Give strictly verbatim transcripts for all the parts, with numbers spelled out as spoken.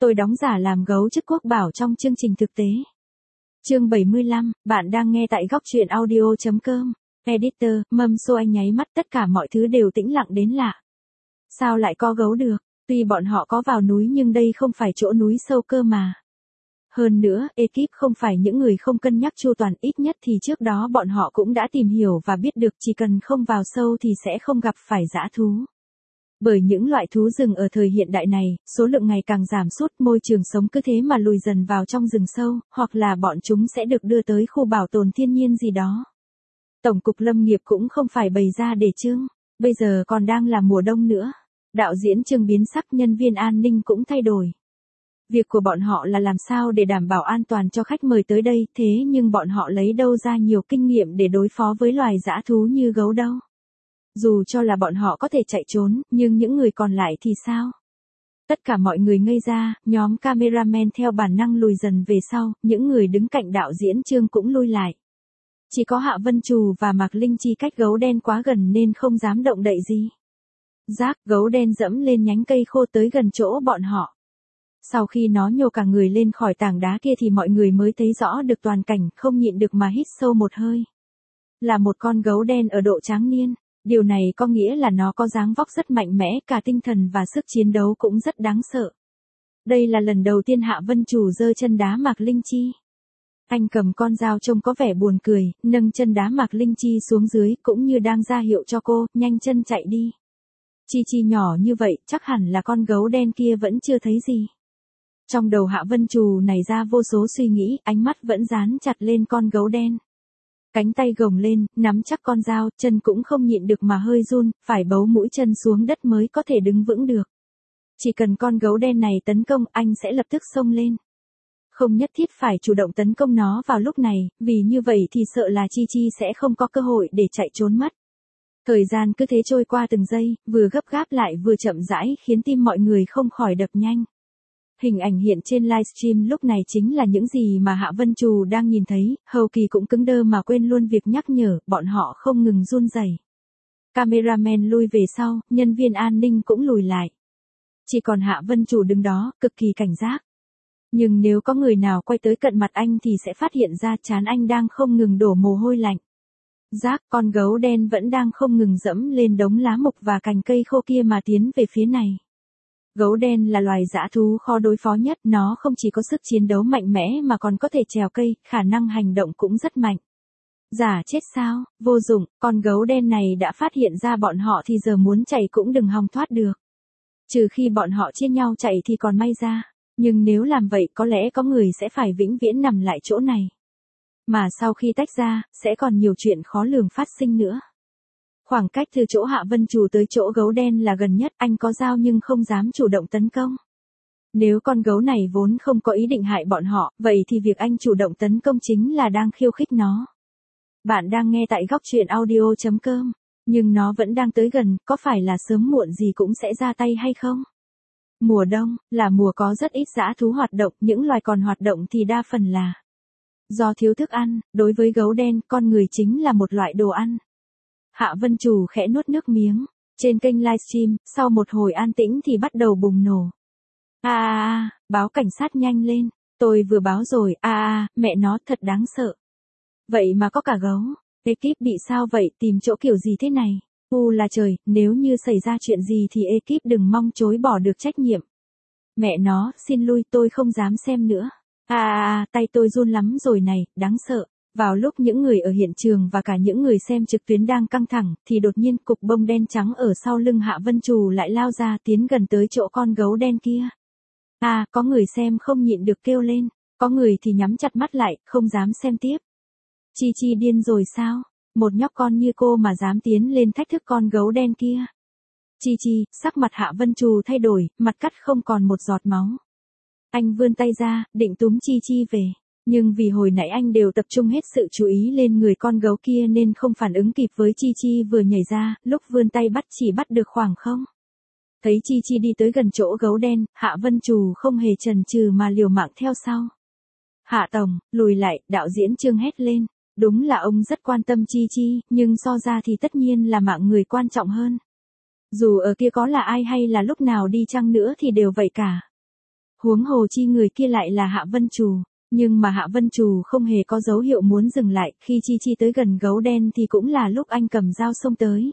Tôi đóng giả làm gấu chức quốc bảo trong chương trình thực tế. Chương bảy mươi lăm, bạn đang nghe tại góc truyện audio chấm com. Editor, mâm xô anh nháy mắt, tất cả mọi thứ đều tĩnh lặng đến lạ. Sao lại có gấu được? Tuy bọn họ có vào núi nhưng đây không phải chỗ núi sâu cơ mà. Hơn nữa, ekip không phải những người không cân nhắc chu toàn, ít nhất thì trước đó bọn họ cũng đã tìm hiểu và biết được chỉ cần không vào sâu thì sẽ không gặp phải dã thú. Bởi những loại thú rừng ở thời hiện đại này, số lượng ngày càng giảm sút, môi trường sống cứ thế mà lùi dần vào trong rừng sâu, hoặc là bọn chúng sẽ được đưa tới khu bảo tồn thiên nhiên gì đó. Tổng cục Lâm nghiệp cũng không phải bày ra để trưng, bây giờ còn đang là mùa đông nữa. Đạo diễn Trương biến sắc, nhân viên an ninh cũng thay đổi. Việc của bọn họ là làm sao để đảm bảo an toàn cho khách mời tới đây, thế nhưng bọn họ lấy đâu ra nhiều kinh nghiệm để đối phó với loài dã thú như gấu đâu. Dù cho là bọn họ có thể chạy trốn, nhưng những người còn lại thì sao? Tất cả mọi người ngây ra, nhóm cameraman theo bản năng lùi dần về sau, những người đứng cạnh đạo diễn Trương cũng lui lại. Chỉ có Hạ Vân Trù và Mạc Linh Chi cách gấu đen quá gần nên không dám động đậy gì. Rác, gấu đen dẫm lên nhánh cây khô tới gần chỗ bọn họ. Sau khi nó nhô cả người lên khỏi tảng đá kia thì mọi người mới thấy rõ được toàn cảnh, không nhịn được mà hít sâu một hơi. Là một con gấu đen ở độ tráng niên. Điều này có nghĩa là nó có dáng vóc rất mạnh mẽ, cả tinh thần và sức chiến đấu cũng rất đáng sợ. Đây là lần đầu tiên Hạ Vân Trù giơ chân đá Mạc Linh Chi. Anh cầm con dao trông có vẻ buồn cười, nâng chân đá Mạc Linh Chi xuống dưới, cũng như đang ra hiệu cho cô, nhanh chân chạy đi. Chi Chi nhỏ như vậy, chắc hẳn là con gấu đen kia vẫn chưa thấy gì. Trong đầu Hạ Vân Trù nảy ra vô số suy nghĩ, ánh mắt vẫn dán chặt lên con gấu đen. Cánh tay gồng lên, nắm chắc con dao, chân cũng không nhịn được mà hơi run, phải bấu mũi chân xuống đất mới có thể đứng vững được. Chỉ cần con gấu đen này tấn công, anh sẽ lập tức xông lên. Không nhất thiết phải chủ động tấn công nó vào lúc này, vì như vậy thì sợ là Chi Chi sẽ không có cơ hội để chạy trốn mất. Thời gian cứ thế trôi qua từng giây, vừa gấp gáp lại vừa chậm rãi, khiến tim mọi người không khỏi đập nhanh. Hình ảnh hiện trên livestream lúc này chính là những gì mà Hạ Vân Trù đang nhìn thấy, Hầu Kỳ cũng cứng đơ mà quên luôn việc nhắc nhở, bọn họ không ngừng run rẩy. Cameraman lui về sau, nhân viên an ninh cũng lùi lại. Chỉ còn Hạ Vân Trù đứng đó, cực kỳ cảnh giác. Nhưng nếu có người nào quay tới cận mặt anh thì sẽ phát hiện ra trán anh đang không ngừng đổ mồ hôi lạnh. Rác, con gấu đen vẫn đang không ngừng dẫm lên đống lá mục và cành cây khô kia mà tiến về phía này. Gấu đen là loài dã thú khó đối phó nhất, nó không chỉ có sức chiến đấu mạnh mẽ mà còn có thể trèo cây, khả năng hành động cũng rất mạnh. Giả chết sao, vô dụng, con gấu đen này đã phát hiện ra bọn họ thì giờ muốn chạy cũng đừng hòng thoát được. Trừ khi bọn họ chia nhau chạy thì còn may ra, nhưng nếu làm vậy có lẽ có người sẽ phải vĩnh viễn nằm lại chỗ này. Mà sau khi tách ra, sẽ còn nhiều chuyện khó lường phát sinh nữa. Khoảng cách từ chỗ Hạ Vân Trù tới chỗ gấu đen là gần nhất, anh có dao nhưng không dám chủ động tấn công. Nếu con gấu này vốn không có ý định hại bọn họ, vậy thì việc anh chủ động tấn công chính là đang khiêu khích nó. Bạn đang nghe tại góc truyện audio chấm com, nhưng nó vẫn đang tới gần, có phải là sớm muộn gì cũng sẽ ra tay hay không? Mùa đông, là mùa có rất ít dã thú hoạt động, những loài còn hoạt động thì đa phần là do thiếu thức ăn, đối với gấu đen, con người chính là một loại đồ ăn. Hạ Vân Trù khẽ nuốt nước miếng. Trên kênh livestream, sau một hồi an tĩnh thì bắt đầu bùng nổ. A a a, báo cảnh sát nhanh lên. Tôi vừa báo rồi, a a a, mẹ nó thật đáng sợ. Vậy mà có cả gấu. Ekip bị sao vậy, tìm chỗ kiểu gì thế này? U là trời, nếu như xảy ra chuyện gì thì ekip đừng mong chối bỏ được trách nhiệm. Mẹ nó, xin lui, tôi không dám xem nữa. A a a, tay tôi run lắm rồi này, đáng sợ. Vào lúc những người ở hiện trường và cả những người xem trực tuyến đang căng thẳng, thì đột nhiên cục bông đen trắng ở sau lưng Hạ Vân Trù lại lao ra, tiến gần tới chỗ con gấu đen kia. À, có người xem không nhịn được kêu lên, có người thì nhắm chặt mắt lại, không dám xem tiếp. Chi Chi điên rồi sao? Một nhóc con như cô mà dám tiến lên thách thức con gấu đen kia. Chi Chi, sắc mặt Hạ Vân Trù thay đổi, mặt cắt không còn một giọt máu. Anh vươn tay ra, định túm Chi Chi về. Nhưng vì hồi nãy anh đều tập trung hết sự chú ý lên người con gấu kia nên không phản ứng kịp với Chi Chi vừa nhảy ra, lúc vươn tay bắt chỉ bắt được khoảng không. Thấy Chi Chi đi tới gần chỗ gấu đen, Hạ Vân Trù không hề chần chừ mà liều mạng theo sau. Hạ Tổng, lùi lại, đạo diễn Trương hét lên. Đúng là ông rất quan tâm Chi Chi, nhưng so ra thì tất nhiên là mạng người quan trọng hơn. Dù ở kia có là ai hay là lúc nào đi chăng nữa thì đều vậy cả. Huống hồ chi người kia lại là Hạ Vân Trù. Nhưng mà Hạ Vân Trù không hề có dấu hiệu muốn dừng lại, khi Chi Chi tới gần gấu đen thì cũng là lúc anh cầm dao xông tới.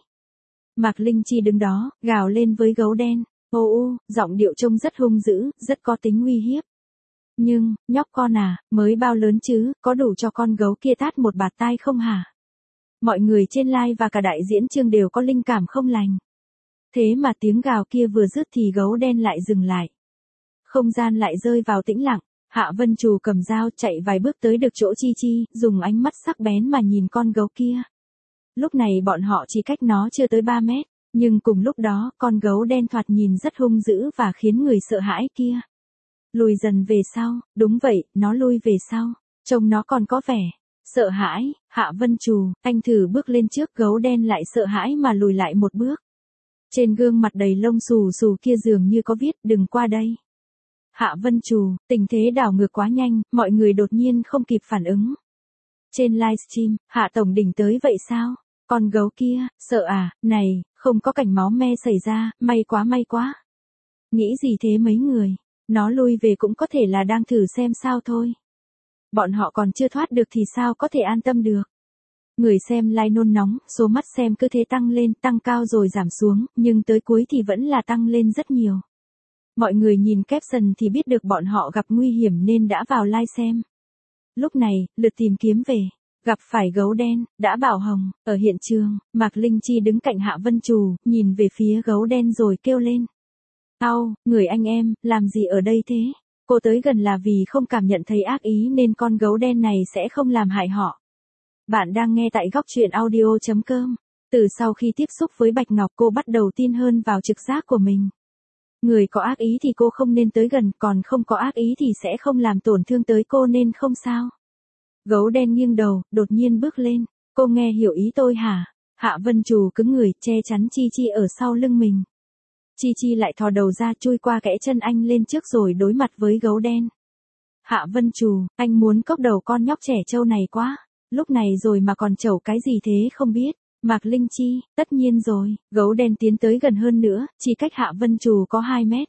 Mạc Linh Chi đứng đó, gào lên với gấu đen, ô u, giọng điệu trông rất hung dữ, rất có tính uy hiếp. Nhưng, nhóc con à, mới bao lớn chứ, có đủ cho con gấu kia tát một bạt tai không hả? Mọi người trên live và cả đại diễn chương đều có linh cảm không lành. Thế mà tiếng gào kia vừa dứt thì gấu đen lại dừng lại. Không gian lại rơi vào tĩnh lặng. Hạ Vân Trù cầm dao chạy vài bước tới được chỗ Chi Chi, dùng ánh mắt sắc bén mà nhìn con gấu kia. Lúc này bọn họ chỉ cách nó chưa tới ba mét, nhưng cùng lúc đó con gấu đen thoạt nhìn rất hung dữ và khiến người sợ hãi kia. Lùi dần về sau, đúng vậy, nó lui về sau, trông nó còn có vẻ sợ hãi. Hạ Vân Trù, anh thử bước lên trước, gấu đen lại sợ hãi mà lùi lại một bước. Trên gương mặt đầy lông xù xù kia dường như có viết đừng qua đây. Hạ Vân Trù, tình thế đảo ngược quá nhanh, mọi người đột nhiên không kịp phản ứng. Trên livestream, Hạ Tổng Đỉnh tới vậy sao? Con gấu kia, sợ à, này, không có cảnh máu me xảy ra, may quá may quá. Nghĩ gì thế mấy người, nó lui về cũng có thể là đang thử xem sao thôi. Bọn họ còn chưa thoát được thì sao có thể an tâm được. Người xem like nôn nóng, số mắt xem cứ thế tăng lên, tăng cao rồi giảm xuống, nhưng tới cuối thì vẫn là tăng lên rất nhiều. Mọi người nhìn caption thì biết được bọn họ gặp nguy hiểm nên đã vào like xem. Lúc này, lượt tìm kiếm về. Gặp phải gấu đen, đã bảo hồng, ở hiện trường, Mạc Linh Chi đứng cạnh Hạ Vân Trù, nhìn về phía gấu đen rồi kêu lên. Au, người anh em, làm gì ở đây thế? Cô tới gần là vì không cảm nhận thấy ác ý nên con gấu đen này sẽ không làm hại họ. Bạn đang nghe tại góc truyện audio chấm com. Từ sau khi tiếp xúc với Bạch Ngọc cô bắt đầu tin hơn vào trực giác của mình. Người có ác ý thì cô không nên tới gần, còn không có ác ý thì sẽ không làm tổn thương tới cô nên không sao. Gấu đen nghiêng đầu, đột nhiên bước lên. Cô nghe hiểu ý tôi hả? Hạ Vân Trù cứng người, che chắn Chi Chi ở sau lưng mình. Chi Chi lại thò đầu ra chui qua kẽ chân anh lên trước rồi đối mặt với gấu đen. Hạ Vân Trù, anh muốn cốc đầu con nhóc trẻ trâu này quá. Lúc này rồi mà còn chẩu cái gì thế không biết. Mạc Linh Chi, tất nhiên rồi, gấu đen tiến tới gần hơn nữa, chỉ cách Hạ Vân Trù có hai mét.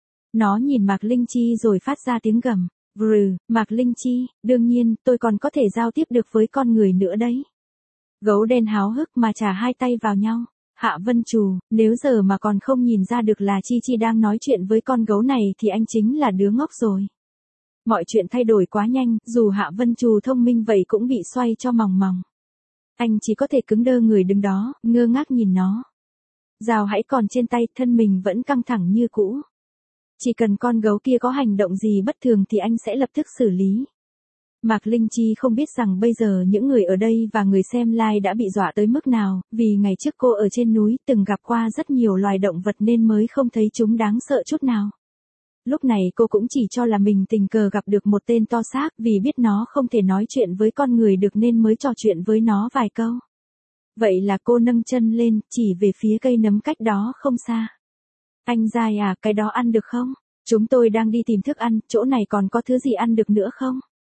Nó nhìn Mạc Linh Chi rồi phát ra tiếng gầm. Vrừ, Mạc Linh Chi, đương nhiên, tôi còn có thể giao tiếp được với con người nữa đấy. Gấu đen háo hức mà chà hai tay vào nhau. Hạ Vân Trù, nếu giờ mà còn không nhìn ra được là Chi Chi đang nói chuyện với con gấu này thì anh chính là đứa ngốc rồi. Mọi chuyện thay đổi quá nhanh, dù Hạ Vân Trù thông minh vậy cũng bị xoay cho mòng mòng. Anh chỉ có thể cứng đơ người đứng đó, ngơ ngác nhìn nó. Dao hãy còn trên tay, thân mình vẫn căng thẳng như cũ. Chỉ cần con gấu kia có hành động gì bất thường thì anh sẽ lập tức xử lý. Mạc Linh Chi không biết rằng bây giờ những người ở đây và người xem live đã bị dọa tới mức nào, vì ngày trước cô ở trên núi từng gặp qua rất nhiều loài động vật nên mới không thấy chúng đáng sợ chút nào. Lúc này cô cũng chỉ cho là mình tình cờ gặp được một tên to xác vì biết nó không thể nói chuyện với con người được nên mới trò chuyện với nó vài câu. Vậy là cô nâng chân lên, chỉ về phía cây nấm cách đó không xa. Anh dai à, cái đó ăn được không? Chúng tôi đang đi tìm thức ăn, chỗ này còn có thứ gì ăn được nữa không?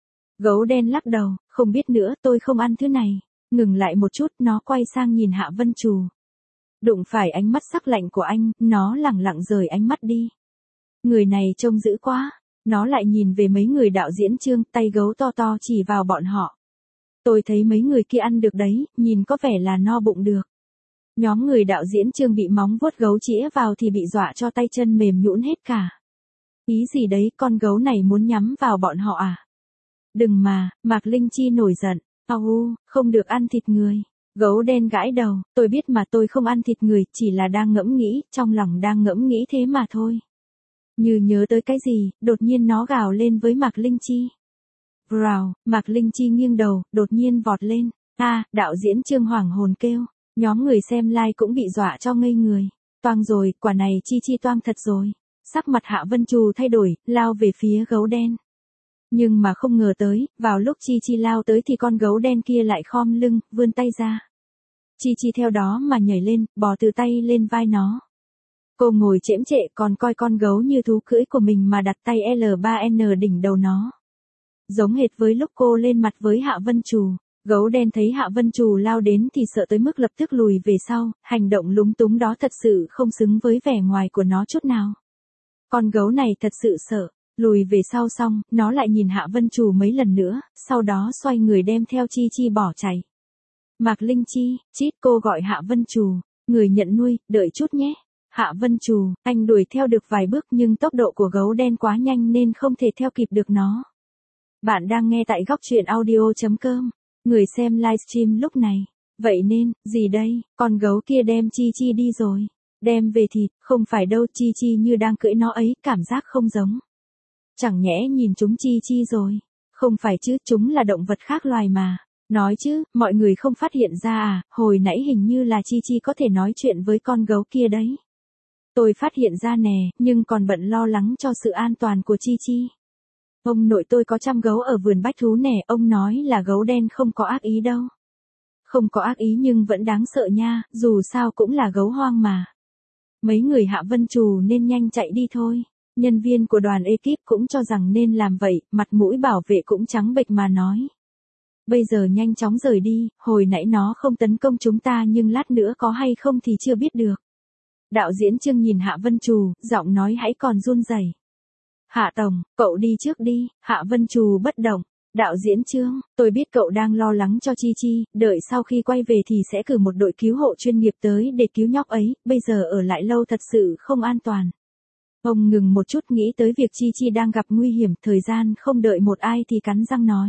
Gấu đen lắc đầu, không biết nữa, tôi không ăn thứ này. Ngừng lại một chút, nó quay sang nhìn Hạ Vân Trù. Đụng phải ánh mắt sắc lạnh của anh, nó lẳng lặng rời ánh mắt đi. Người này trông dữ quá. Nó lại nhìn về mấy người đạo diễn chương, tay gấu to to chỉ vào bọn họ. Tôi thấy mấy người kia ăn được đấy, nhìn có vẻ là no bụng được. Nhóm người đạo diễn chương bị móng vuốt gấu chĩa vào thì bị dọa cho tay chân mềm nhũn hết cả. Ý gì đấy, con gấu này muốn nhắm vào bọn họ à? Đừng mà, Mạc Linh Chi nổi giận. Au, không được ăn thịt người. Gấu đen gãi đầu, tôi biết mà tôi không ăn thịt người, chỉ là đang ngẫm nghĩ, trong lòng đang ngẫm nghĩ thế mà thôi. Như nhớ tới cái gì, đột nhiên nó gào lên với Mạc Linh Chi. Rào, Mạc Linh Chi nghiêng đầu, đột nhiên vọt lên. A, à, đạo diễn Trương hoảng hồn kêu. Nhóm người xem live cũng bị dọa cho ngây người. Toang rồi, quả này Chi Chi toang thật rồi. Sắc mặt Hạ Vân Trù thay đổi, lao về phía gấu đen. Nhưng mà không ngờ tới, vào lúc Chi Chi lao tới thì con gấu đen kia lại khom lưng, vươn tay ra. Chi Chi theo đó mà nhảy lên, bò từ tay lên vai nó. Cô ngồi chễm chệ còn coi con gấu như thú cưỡi của mình mà đặt tay L ba N đỉnh đầu nó. Giống hệt với lúc cô lên mặt với Hạ Vân Trù. Gấu đen thấy Hạ Vân Trù lao đến thì sợ tới mức lập tức lùi về sau, hành động lúng túng đó thật sự không xứng với vẻ ngoài của nó chút nào. Con gấu này thật sự sợ. Lùi về sau xong, nó lại nhìn Hạ Vân Trù mấy lần nữa, sau đó xoay người đem theo Chi Chi bỏ chạy. Mạc Linh Chi, chít cô gọi Hạ Vân Trù, người nhận nuôi, đợi chút nhé. Hạ Vân Trù, anh đuổi theo được vài bước nhưng tốc độ của gấu đen quá nhanh nên không thể theo kịp được nó. Bạn đang nghe tại góc truyện audio chấm com, người xem livestream lúc này. Vậy nên, gì đây, con gấu kia đem Chi Chi đi rồi. Đem về thịt, không phải đâu, Chi Chi như đang cưỡi nó ấy, cảm giác không giống. Chẳng nhẽ nhìn chúng Chi Chi rồi. Không phải chứ, chúng là động vật khác loài mà. Nói chứ, mọi người không phát hiện ra à, hồi nãy hình như là Chi Chi có thể nói chuyện với con gấu kia đấy. Tôi phát hiện ra nè, nhưng còn bận lo lắng cho sự an toàn của Chi Chi. Ông nội tôi có chăm gấu ở vườn bách thú nè, ông nói là gấu đen không có ác ý đâu. Không có ác ý nhưng vẫn đáng sợ nha, dù sao cũng là gấu hoang mà. Mấy người Hạ Vân Trù nên nhanh chạy đi thôi. Nhân viên của đoàn ekip cũng cho rằng nên làm vậy, mặt mũi bảo vệ cũng trắng bệch mà nói. Bây giờ nhanh chóng rời đi, hồi nãy nó không tấn công chúng ta nhưng lát nữa có hay không thì chưa biết được. Đạo diễn Trương nhìn Hạ Vân Trù, giọng nói hãy còn run rẩy. Hạ Tổng, cậu đi trước đi, Hạ Vân Trù bất động. Đạo diễn Trương, tôi biết cậu đang lo lắng cho Chi Chi, đợi sau khi quay về thì sẽ cử một đội cứu hộ chuyên nghiệp tới để cứu nhóc ấy, bây giờ ở lại lâu thật sự không an toàn. Ông ngừng một chút nghĩ tới việc Chi Chi đang gặp nguy hiểm, thời gian không đợi một ai thì cắn răng nói.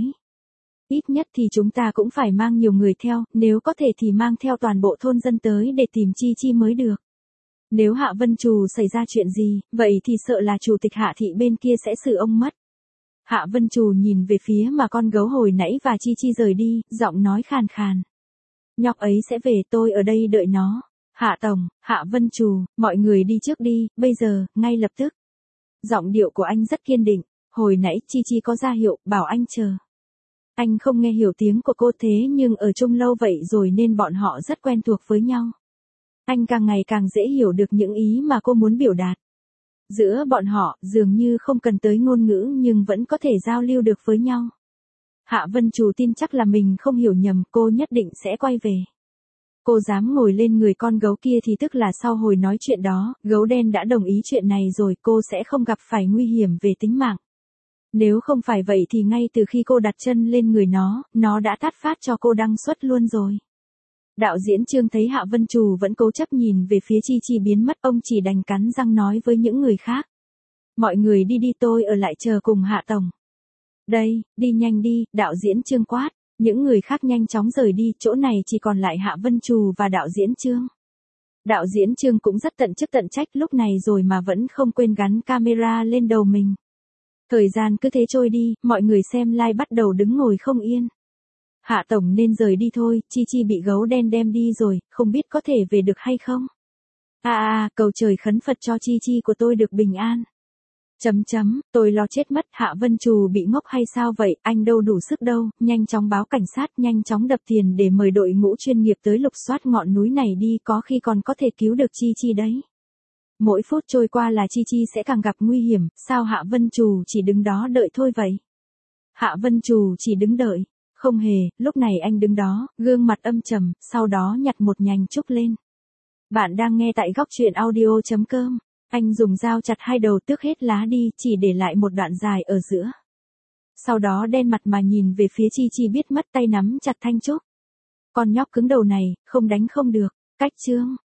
Ít nhất thì chúng ta cũng phải mang nhiều người theo, nếu có thể thì mang theo toàn bộ thôn dân tới để tìm Chi Chi mới được. Nếu Hạ Vân Trù xảy ra chuyện gì, vậy thì sợ là chủ tịch Hạ thị bên kia sẽ xử ông mất. Hạ Vân Trù nhìn về phía mà con gấu hồi nãy và Chi Chi rời đi, giọng nói khàn khàn. Nhóc ấy sẽ về, tôi ở đây đợi nó. Hạ Tổng, Hạ Vân Trù, mọi người đi trước đi, bây giờ, ngay lập tức. Giọng điệu của anh rất kiên định, hồi nãy Chi Chi có ra hiệu, bảo anh chờ. Anh không nghe hiểu tiếng của cô thế nhưng ở chung lâu vậy rồi nên bọn họ rất quen thuộc với nhau. Anh càng ngày càng dễ hiểu được những ý mà cô muốn biểu đạt. Giữa bọn họ, dường như không cần tới ngôn ngữ nhưng vẫn có thể giao lưu được với nhau. Hạ Vân Trù tin chắc là mình không hiểu nhầm, cô nhất định sẽ quay về. Cô dám ngồi lên người con gấu kia thì tức là sau hồi nói chuyện đó, gấu đen đã đồng ý chuyện này rồi, cô sẽ không gặp phải nguy hiểm về tính mạng. Nếu không phải vậy thì ngay từ khi cô đặt chân lên người nó, nó đã tát phát cho cô đăng xuất luôn rồi. Đạo diễn Trương thấy Hạ Vân Trù vẫn cố chấp nhìn về phía Chi Chi biến mất, ông chỉ đành cắn răng nói với những người khác. Mọi người đi đi, tôi ở lại chờ cùng Hạ Tổng. Đây, đi nhanh đi, đạo diễn Trương quát. Những người khác nhanh chóng rời đi, chỗ này chỉ còn lại Hạ Vân Trù và đạo diễn Trương. Đạo diễn Trương cũng rất tận chức tận trách lúc này rồi mà vẫn không quên gắn camera lên đầu mình. Thời gian cứ thế trôi đi, mọi người xem live bắt đầu đứng ngồi không yên. Hạ Tổng nên rời đi thôi, Chi Chi bị gấu đen đem đi rồi, không biết có thể về được hay không. À à, cầu trời khấn Phật cho Chi Chi của tôi được bình an. Chấm chấm, tôi lo chết mất, Hạ Vân Trù bị ngốc hay sao vậy, anh đâu đủ sức đâu, nhanh chóng báo cảnh sát, nhanh chóng đập tiền để mời đội ngũ chuyên nghiệp tới lục soát ngọn núi này đi, có khi còn có thể cứu được Chi Chi đấy. Mỗi phút trôi qua là Chi Chi sẽ càng gặp nguy hiểm, sao Hạ Vân Trù chỉ đứng đó đợi thôi vậy? Hạ Vân Trù chỉ đứng đợi. Không hề, lúc này anh đứng đó, gương mặt âm trầm, sau đó nhặt một nhành trúc lên. Bạn đang nghe tại góc truyện audio chấm com. Anh dùng dao chặt hai đầu tước hết lá đi, chỉ để lại một đoạn dài ở giữa. Sau đó đen mặt mà nhìn về phía Chi Chi biết mất tay nắm chặt thanh trúc. Con nhóc cứng đầu này, không đánh không được. Cách chương,